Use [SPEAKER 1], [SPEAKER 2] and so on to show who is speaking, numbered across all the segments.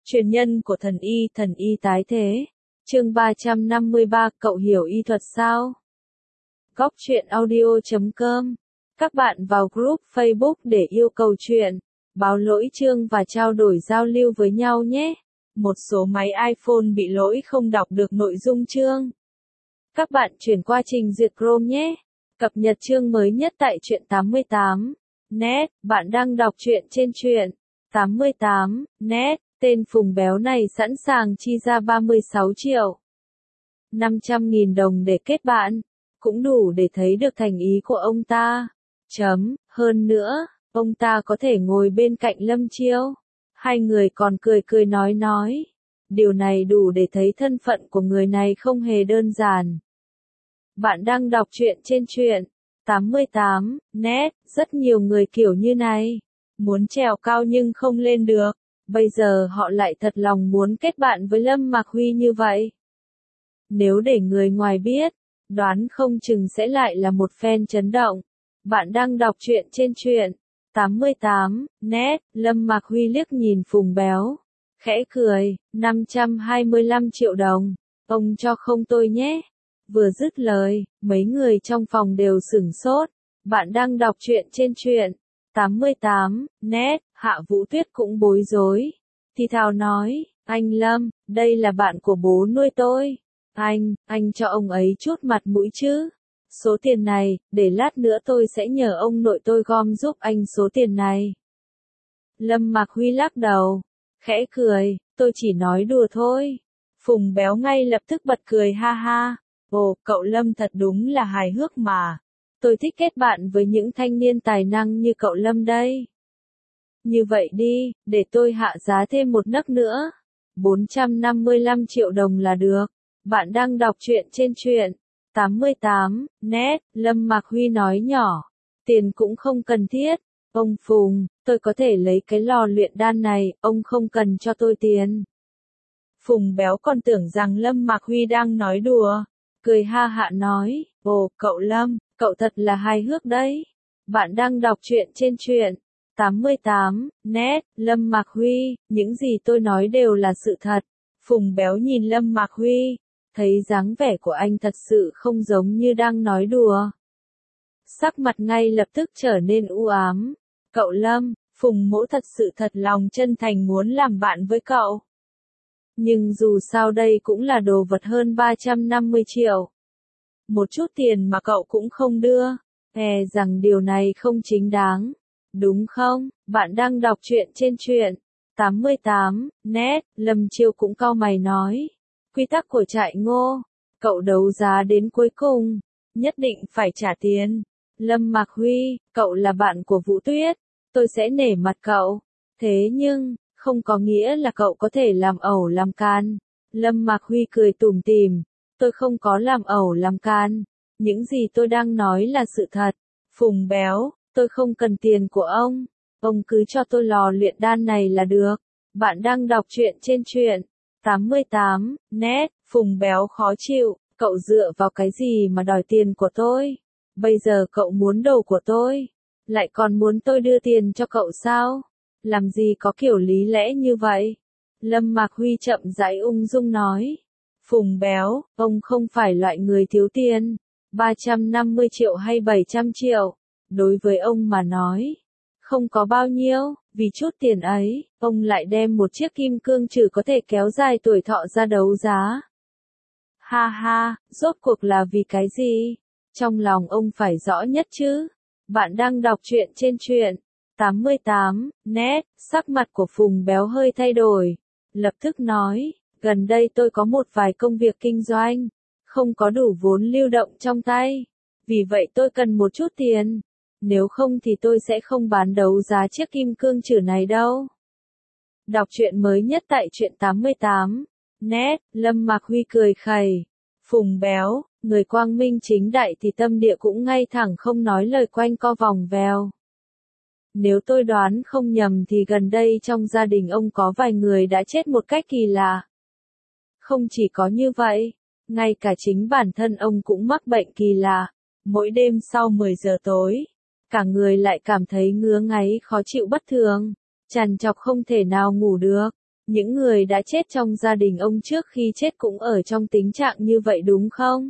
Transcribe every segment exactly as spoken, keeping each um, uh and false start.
[SPEAKER 1] Truyền nhân của thần y, thần y tái thế. Chương ba trăm năm mươi ba, cậu hiểu y thuật sao? Góc truyện audio chấm com. Các bạn vào group Facebook để yêu cầu chuyện, báo lỗi chương và trao đổi giao lưu với nhau nhé. Một số máy iPhone bị lỗi không đọc được nội dung chương. Các bạn chuyển qua trình duyệt Chrome nhé. Cập nhật chương mới nhất tại truyện tám mươi tám net. Bạn đang đọc truyện trên truyện tám mươi tám net. Tên Phùng Béo này sẵn sàng chi ra ba mươi sáu triệu năm trăm nghìn đồng để kết bạn, cũng đủ để thấy được thành ý của ông ta. Chấm, hơn nữa, ông ta có thể ngồi bên cạnh Lâm Chiêu. Hai người còn cười cười nói nói. Điều này đủ để thấy thân phận của người này không hề đơn giản. Bạn đang đọc truyện trên truyện tám mươi tám net. Rất nhiều người kiểu như này, muốn trèo cao nhưng không lên được. Bây giờ họ lại thật lòng muốn kết bạn với Lâm Mạc Huy như vậy. Nếu để người ngoài biết, đoán không chừng sẽ lại là một phen chấn động. Bạn đang đọc truyện trên truyện tám mươi tám net. Lâm Mạc Huy liếc nhìn Phùng Béo, khẽ cười. Năm trăm hai mươi lăm triệu đồng, ông cho không tôi nhé. Vừa dứt lời, mấy người trong phòng đều sửng sốt. Bạn đang đọc truyện trên truyện tám mươi tám net. Hạ Vũ Tuyết cũng bối rối, thì thào nói, anh Lâm, đây là bạn của bố nuôi tôi. Anh, anh cho ông ấy chút mặt mũi chứ. Số tiền này, để lát nữa tôi sẽ nhờ ông nội tôi gom giúp anh số tiền này. Lâm Mạc Huy lắc đầu, khẽ cười, tôi chỉ nói đùa thôi. Phùng Béo ngay lập tức bật cười ha ha. Ồ, cậu Lâm thật đúng là hài hước mà. Tôi thích kết bạn với những thanh niên tài năng như cậu Lâm đây. Như vậy đi, để tôi hạ giá thêm một nấc nữa. bốn trăm năm mươi lăm triệu đồng là được. Bạn đang đọc truyện trên truyện tám mươi tám net. Lâm Mạc Huy nói nhỏ, tiền cũng không cần thiết. Ông Phùng, tôi có thể lấy cái lò luyện đan này, ông không cần cho tôi tiền. Phùng Béo còn tưởng rằng Lâm Mạc Huy đang nói đùa, cười ha hả nói, ồ, cậu Lâm, cậu thật là hài hước đấy. Bạn đang đọc truyện trên truyện tám mươi tám net. Lâm Mạc Huy, những gì tôi nói đều là sự thật. Phùng Béo nhìn Lâm Mạc Huy, thấy dáng vẻ của anh thật sự không giống như đang nói đùa. Sắc mặt ngay lập tức trở nên u ám. Cậu Lâm, Phùng Mỗ thật sự thật lòng chân thành muốn làm bạn với cậu. Nhưng dù sao đây cũng là đồ vật hơn ba trăm năm mươi triệu. Một chút tiền mà cậu cũng không đưa, e rằng điều này không chính đáng. Đúng không? Bạn đang đọc truyện trên truyện tám mươi tám net. Lâm Chiêu cũng cau mày nói. Quy tắc của trại Ngô, cậu đấu giá đến cuối cùng, nhất định phải trả tiền. Lâm Mạc Huy, cậu là bạn của Vũ Tuyết, tôi sẽ nể mặt cậu. Thế nhưng, không có nghĩa là cậu có thể làm ẩu làm can. Lâm Mạc Huy cười tủm tỉm. Tôi không có làm ẩu làm can. Những gì tôi đang nói là sự thật. Phùng Béo, tôi không cần tiền của ông. Ông cứ cho tôi lò luyện đan này là được. Bạn đang đọc truyện trên truyện tám mươi tám net. Phùng Béo khó chịu, cậu dựa vào cái gì mà đòi tiền của tôi? Bây giờ cậu muốn đồ của tôi, lại còn muốn tôi đưa tiền cho cậu sao? Làm gì có kiểu lý lẽ như vậy? Lâm Mạc Huy chậm rãi ung dung nói. Phùng Béo, ông không phải loại người thiếu tiền. ba trăm năm mươi triệu hay bảy trăm triệu, đối với ông mà nói, không có bao nhiêu. Vì chút tiền ấy, ông lại đem một chiếc kim cương trừ có thể kéo dài tuổi thọ ra đấu giá. Ha ha, rốt cuộc là vì cái gì? Trong lòng ông phải rõ nhất chứ. Bạn đang đọc truyện trên truyện tám mươi tám net. Sắc mặt của Phùng Béo hơi thay đổi, lập tức nói, gần đây tôi có một vài công việc kinh doanh, không có đủ vốn lưu động trong tay. Vì vậy tôi cần một chút tiền. Nếu không thì tôi sẽ không bán đấu giá chiếc kim cương trừ này đâu. Đọc truyện mới nhất tại truyện tám mươi tám net. Lâm Mạc Huy cười khẩy. Phùng Béo, người quang minh chính đại thì tâm địa cũng ngay thẳng, không nói lời quanh co vòng vèo. Nếu tôi đoán không nhầm thì gần đây trong gia đình ông có vài người đã chết một cách kỳ lạ. Không chỉ có như vậy, ngay cả chính bản thân ông cũng mắc bệnh kỳ lạ. Mỗi đêm sau mười giờ tối, cả người lại cảm thấy ngứa ngáy khó chịu bất thường, trằn trọc không thể nào ngủ được. Những người đã chết trong gia đình ông trước khi chết cũng ở trong tình trạng như vậy đúng không?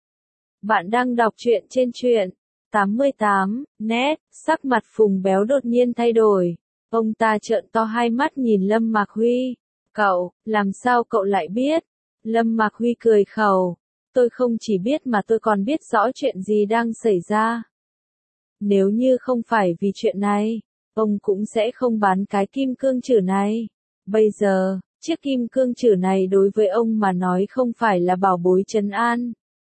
[SPEAKER 1] Bạn đang đọc truyện trên truyện tám mươi tám net, sắc mặt Phùng Béo đột nhiên thay đổi. Ông ta trợn to hai mắt nhìn Lâm Mạc Huy. Cậu, làm sao cậu lại biết? Lâm Mạc Huy cười khẩu. Tôi không chỉ biết mà tôi còn biết rõ chuyện gì đang xảy ra. Nếu như không phải vì chuyện này, ông cũng sẽ không bán cái kim cương chử này. Bây giờ, chiếc kim cương chử này đối với ông mà nói không phải là bảo bối trấn an,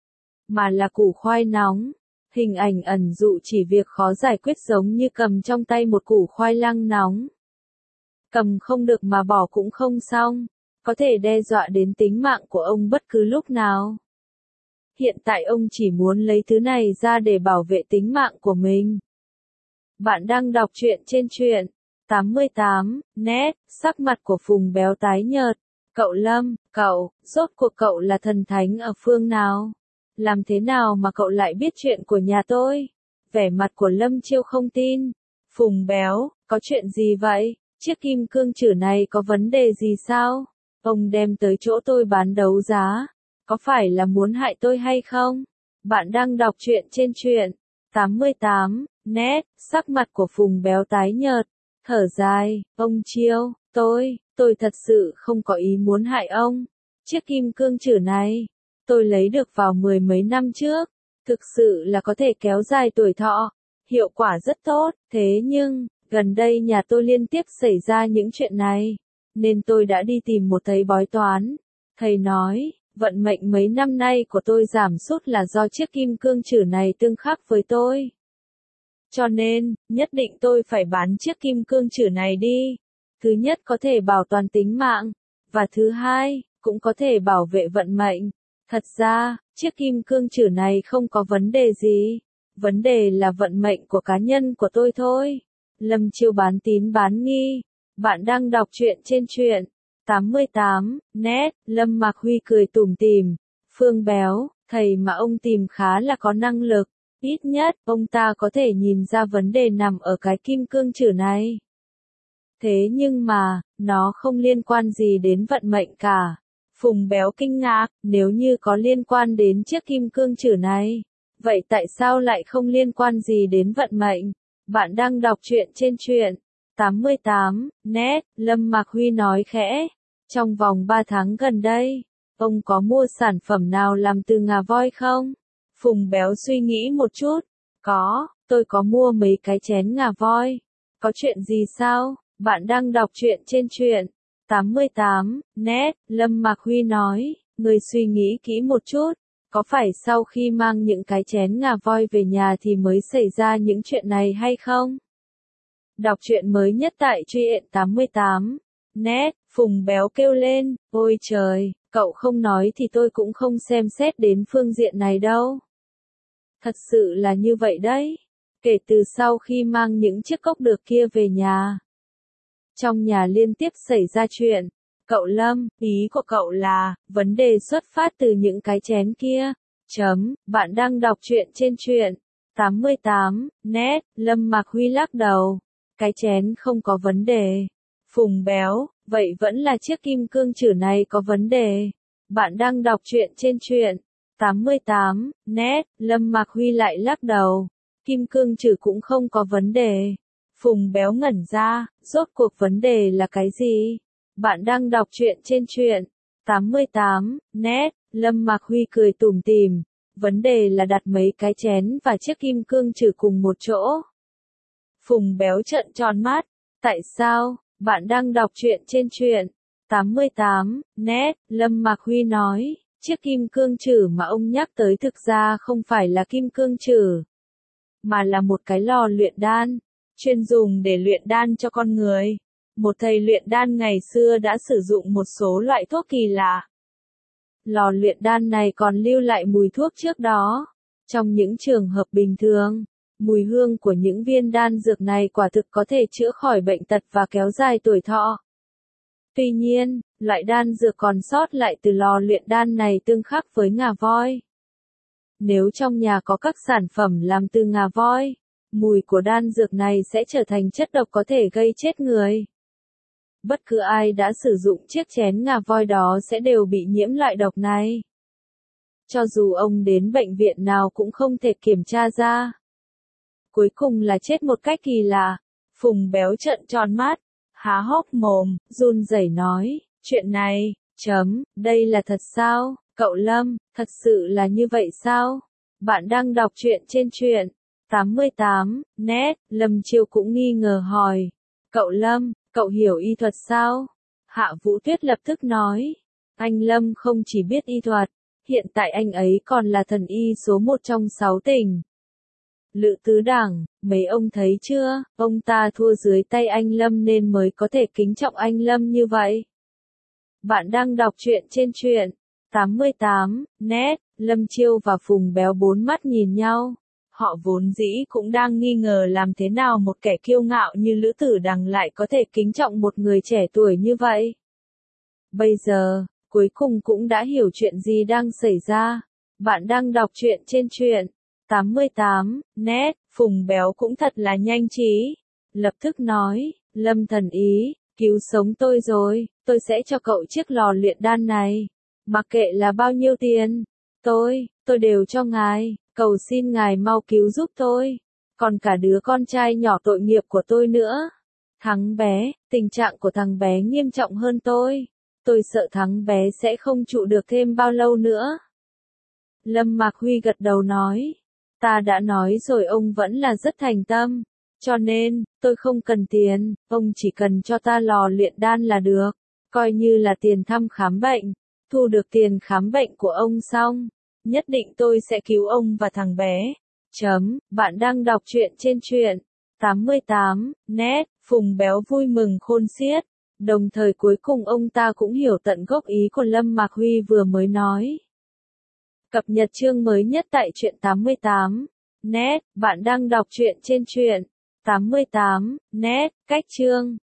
[SPEAKER 1] mà là củ khoai nóng. Hình ảnh ẩn dụ chỉ việc khó giải quyết giống như cầm trong tay một củ khoai lang nóng. Cầm không được mà bỏ cũng không xong, có thể đe dọa đến tính mạng của ông bất cứ lúc nào. Hiện tại ông chỉ muốn lấy thứ này ra để bảo vệ tính mạng của mình. Bạn đang đọc truyện trên truyện tám mươi tám net, sắc mặt của Phùng Béo tái nhợt. Cậu Lâm, cậu, rốt cuộc cậu là thần thánh ở phương nào? Làm thế nào mà cậu lại biết chuyện của nhà tôi? Vẻ mặt của Lâm Chiêu không tin. Phùng Béo, có chuyện gì vậy? Chiếc kim cương chử này có vấn đề gì sao? Ông đem tới chỗ tôi bán đấu giá. Có phải là muốn hại tôi hay không? Bạn đang đọc truyện trên truyện tám mươi tám net, sắc mặt của Phùng Béo tái nhợt. Thở dài, ông Chiêu, tôi, tôi thật sự không có ý muốn hại ông. Chiếc kim cương chử này, tôi lấy được vào mười mấy năm trước, thực sự là có thể kéo dài tuổi thọ, hiệu quả rất tốt, thế nhưng, gần đây nhà tôi liên tiếp xảy ra những chuyện này, nên tôi đã đi tìm một thầy bói toán. Thầy nói, vận mệnh mấy năm nay của tôi giảm sút là do chiếc kim cương chử này tương khắc với tôi. Cho nên, nhất định tôi phải bán chiếc kim cương chử này đi. Thứ nhất có thể bảo toàn tính mạng, và thứ hai, cũng có thể bảo vệ vận mệnh. Thật ra, chiếc kim cương chử này không có vấn đề gì. Vấn đề là vận mệnh của cá nhân của tôi thôi. Lâm Chiêu bán tín bán nghi. Bạn đang đọc truyện trên truyện tám mươi tám net, Lâm Mạc Huy cười tủm tỉm. Phương Béo, thầy mà ông tìm khá là có năng lực. Ít nhất, ông ta có thể nhìn ra vấn đề nằm ở cái kim cương chử này. Thế nhưng mà, nó không liên quan gì đến vận mệnh cả. Phùng Béo kinh ngạc, nếu như có liên quan đến chiếc kim cương chử này, vậy tại sao lại không liên quan gì đến vận mệnh? Bạn đang đọc truyện trên truyện tám mươi tám net, Lâm Mạc Huy nói khẽ. Trong vòng ba tháng gần đây, ông có mua sản phẩm nào làm từ ngà voi không? Phùng Béo suy nghĩ một chút. Có, tôi có mua mấy cái chén ngà voi. Có chuyện gì sao? Bạn đang đọc truyện trên truyện tám mươi tám net, Lâm Mạc Huy nói. Người suy nghĩ kỹ một chút. Có phải sau khi mang những cái chén ngà voi về nhà thì mới xảy ra những chuyện này hay không? Đọc truyện mới nhất tại truyện tám mươi tám net, Phùng Béo kêu lên. Ôi trời, cậu không nói thì tôi cũng không xem xét đến phương diện này đâu. Thật sự là như vậy đấy. Kể từ sau khi mang những chiếc cốc được kia về nhà, trong nhà liên tiếp xảy ra chuyện. Cậu Lâm, ý của cậu là, vấn đề xuất phát từ những cái chén kia. Chấm, bạn đang đọc truyện trên truyện tám mươi tám net, Lâm Mạc Huy lắc đầu. Cái chén không có vấn đề. Phùng Béo, vậy vẫn là chiếc kim cương chử này có vấn đề. Bạn đang đọc truyện trên truyện tám mươi tám net, Lâm Mạc Huy lại lắc đầu. Kim cương chử cũng không có vấn đề. Phùng Béo ngẩn ra, rốt cuộc vấn đề là cái gì? Bạn đang đọc truyện trên truyện tám mươi tám net, Lâm Mạc Huy cười tủm tỉm. Vấn đề là đặt mấy cái chén và chiếc kim cương chử cùng một chỗ. Phùng Béo trợn tròn mắt. Tại sao? Bạn đang đọc truyện trên truyện tám mươi tám net, Lâm Mạc Huy nói. Chiếc kim cương chử mà ông nhắc tới thực ra không phải là kim cương chử, mà là một cái lò luyện đan, chuyên dùng để luyện đan cho con người. Một thầy luyện đan ngày xưa đã sử dụng một số loại thuốc kỳ lạ. Lò luyện đan này còn lưu lại mùi thuốc trước đó. Trong những trường hợp bình thường, mùi hương của những viên đan dược này quả thực có thể chữa khỏi bệnh tật và kéo dài tuổi thọ. Tuy nhiên, loại đan dược còn sót lại từ lò luyện đan này tương khắc với ngà voi. Nếu trong nhà có các sản phẩm làm từ ngà voi, mùi của đan dược này sẽ trở thành chất độc có thể gây chết người. Bất cứ ai đã sử dụng chiếc chén ngà voi đó sẽ đều bị nhiễm loại độc này. Cho dù ông đến bệnh viện nào cũng không thể kiểm tra ra. Cuối cùng là chết một cách kỳ lạ. Phùng Béo trợn tròn mắt, há hốc mồm, run rẩy nói, chuyện này, chấm, đây là thật sao, cậu Lâm, thật sự là như vậy sao? Bạn đang đọc truyện trên truyện tám mươi tám, net, Lâm Chiêu cũng nghi ngờ hỏi, cậu Lâm, cậu hiểu y thuật sao? Hạ Vũ Tuyết lập tức nói, anh Lâm không chỉ biết y thuật, hiện tại anh ấy còn là thần y số một trong sáu tỉnh. Lữ Tứ Đảng, mấy ông thấy chưa, ông ta thua dưới tay anh Lâm nên mới có thể kính trọng anh Lâm như vậy. Bạn đang đọc truyện trên truyện tám mươi tám, net, Lâm Chiêu và Phùng Béo bốn mắt nhìn nhau. Họ vốn dĩ cũng đang nghi ngờ làm thế nào một kẻ kiêu ngạo như Lữ Tử Đằng lại có thể kính trọng một người trẻ tuổi như vậy. Bây giờ, cuối cùng cũng đã hiểu chuyện gì đang xảy ra. Bạn đang đọc truyện trên truyện tám mươi tám, net, Phùng Béo cũng thật là nhanh trí. Lập tức nói, Lâm thần ý, cứu sống tôi rồi, tôi sẽ cho cậu chiếc lò luyện đan này. Mặc kệ là bao nhiêu tiền, tôi, tôi đều cho ngài, cầu xin ngài mau cứu giúp tôi. Còn cả đứa con trai nhỏ tội nghiệp của tôi nữa. Thắng bé, tình trạng của thằng bé nghiêm trọng hơn tôi. Tôi sợ thắng bé sẽ không trụ được thêm bao lâu nữa. Lâm Mạc Huy gật đầu nói. Ta đã nói rồi ông vẫn là rất thành tâm. Cho nên, tôi không cần tiền, ông chỉ cần cho ta lò luyện đan là được. Coi như là tiền thăm khám bệnh. Thu được tiền khám bệnh của ông xong. Nhất định tôi sẽ cứu ông và thằng bé. Chấm, bạn đang đọc truyện trên truyện tám mươi tám, net, Phùng Béo vui mừng khôn xiết. Đồng thời cuối cùng ông ta cũng hiểu tận gốc ý của Lâm Mạc Huy vừa mới nói. Cập nhật chương mới nhất tại truyện tám mươi tám, net, bạn đang đọc truyện trên truyện tám mươi tám, net, cách chương